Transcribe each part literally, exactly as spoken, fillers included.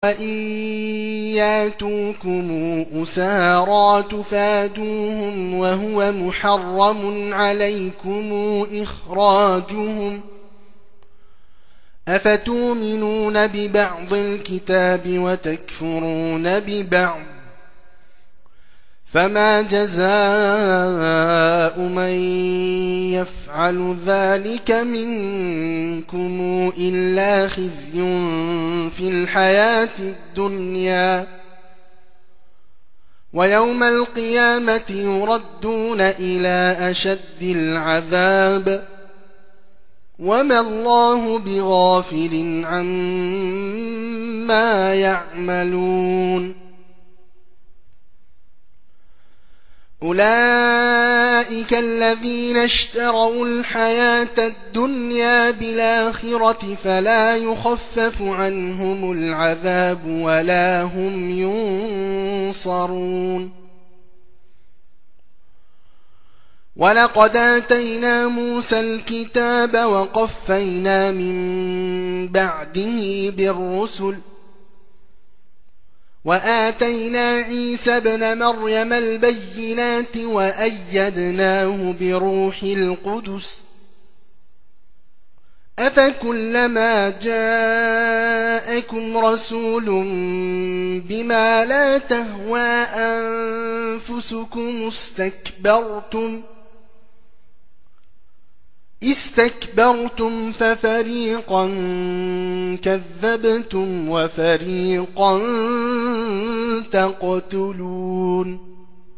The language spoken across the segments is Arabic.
وَإِن يَأْتُوكُمْ أُسَارَىٰ تُفَادُوهُمْ وَهُوَ مُحَرَّمٌ عَلَيْكُمْ إِخْرَاجُهُمْ أَفَتُؤْمِنُونَ بِبَعْضِ الْكِتَابِ وَتَكْفُرُونَ بِبَعْضٍ ۚ فَمَا جَزَاءُ مَن يَفْعَلُ ذَلِكَ مِنكُمْ إِلَّا خِزْيٌ فِي الْحَيَاةِ الدُّنْيَا ۖ وَيَوْمَ الْقِيَامَةِ يُرَدُّونَ إِلَىٰ أَشَدِّ الْعَذَابِ ۗ وَمَا اللَّهُ بِغَافِلٍ عَمَّا يَعْمَلُونَ. أُولَٰئِكَ الَّذِينَ اشْتَرَوُا الْحَيَاةَ الدُّنْيَا بِالْآخِرَةِ فَلَا يُخَفَّفُ عَنْهُمُ الْعَذَابُ وَلَا هُمْ يُنصَرُونَ. وَلَقَدْ آتَيْنَا مُوسَى الْكِتَابَ وَقَفَّيْنَا مِن بَعْدِهِ بِالرُّسُلِ، وَآتَيْنَا عِيسَى ابْنَ مَرْيَمَ الْبَيِّنَاتِ وَأَيَّدْنَاهُ بِرُوحِ الْقُدُسِ. أَفَكُلَّمَا جَاءَكُمْ رَسُولٌ بِمَا لَا تَهْوَىٰ أَنفُسُكُمُ اسْتَكْبَرْتُمْ اسْتَكْبَرْتُمْ فَفَرِيقًا كَذَّبْتُمْ وَفَرِيقًا تَقْتُلُونَ.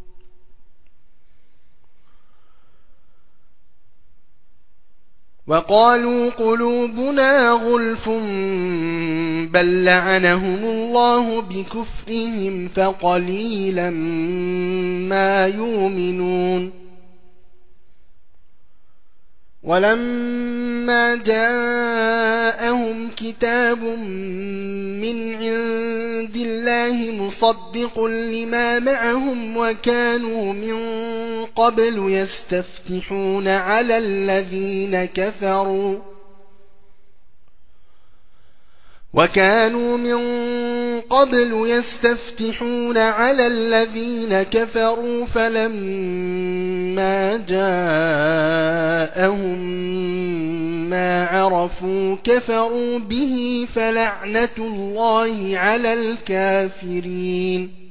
وَقَالُوا قُلُوبُنَا غُلْفٌ بَل لَّعَنَهُمُ اللَّهُ بِكُفْرِهِمْ فَقَلِيلًا مَّا يُؤْمِنُونَ. وَلَمَّا جَاءَهُمْ كِتَابٌ مِّنْ عِندِ اللَّهِ مُصَدِّقٌ لِّمَا مَعَهُمْ وَكَانُوا مِن قَبْلُ يَسْتَفْتِحُونَ عَلَى الَّذِينَ كَفَرُوا وَكَانُوا مِن قَبْلُ يَسْتَفْتِحُونَ عَلَى الَّذِينَ كَفَرُوا فَلَمَّا جَاءَهُم مَّا عَرَفُوا كَفَرُوا بِهِ فَلَعْنَةُ اللَّهِ عَلَى الْكَافِرِينَ.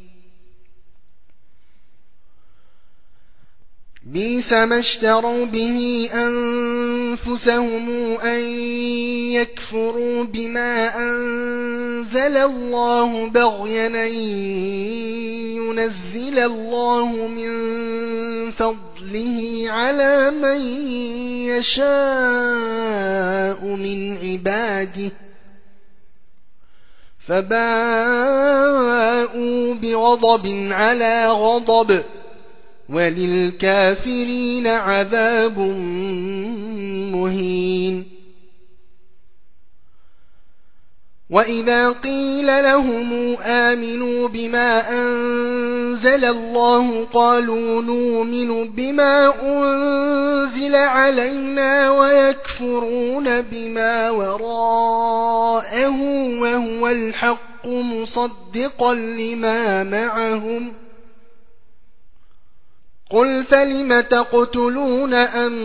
بِئْسَ مَا اشْتَرَوْا بِهِ أَنفُسَهُمْ أَن يَكْفُرُوا بِمَا أَنزَلَ اللَّهُ بَغْيًا أَن يُنَزِّلَ اللَّهُ مِن فَضْلِهِ عَلَىٰ مَن يَشَاءُ مِنْ عِبَادِهِ، فَبَاءُوا بِغَضَبٍ عَلَىٰ غَضَبٍ، وَلِلْكَافِرِينَ عَذَابٌ مُّهِينٌ. وَإِذَا قِيلَ لَهُمْ آمِنُوا بِمَا أَنزَلَ اللَّهُ قَالُوا نُؤْمِنُ بِمَا أُنزِلَ عَلَيْنَا وَيَكْفُرُونَ بِمَا وَرَاءَهُ وَهُوَ الْحَقُّ مُصَدِّقًا لِّمَا مَعَهُمْ ۗ قُلْ فَلِمَ تَقْتُلُونَ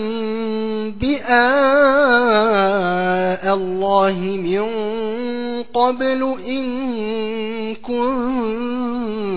أَنبِيَاءَ اللَّهِ مِن قَبْلُ إِن كُنتُم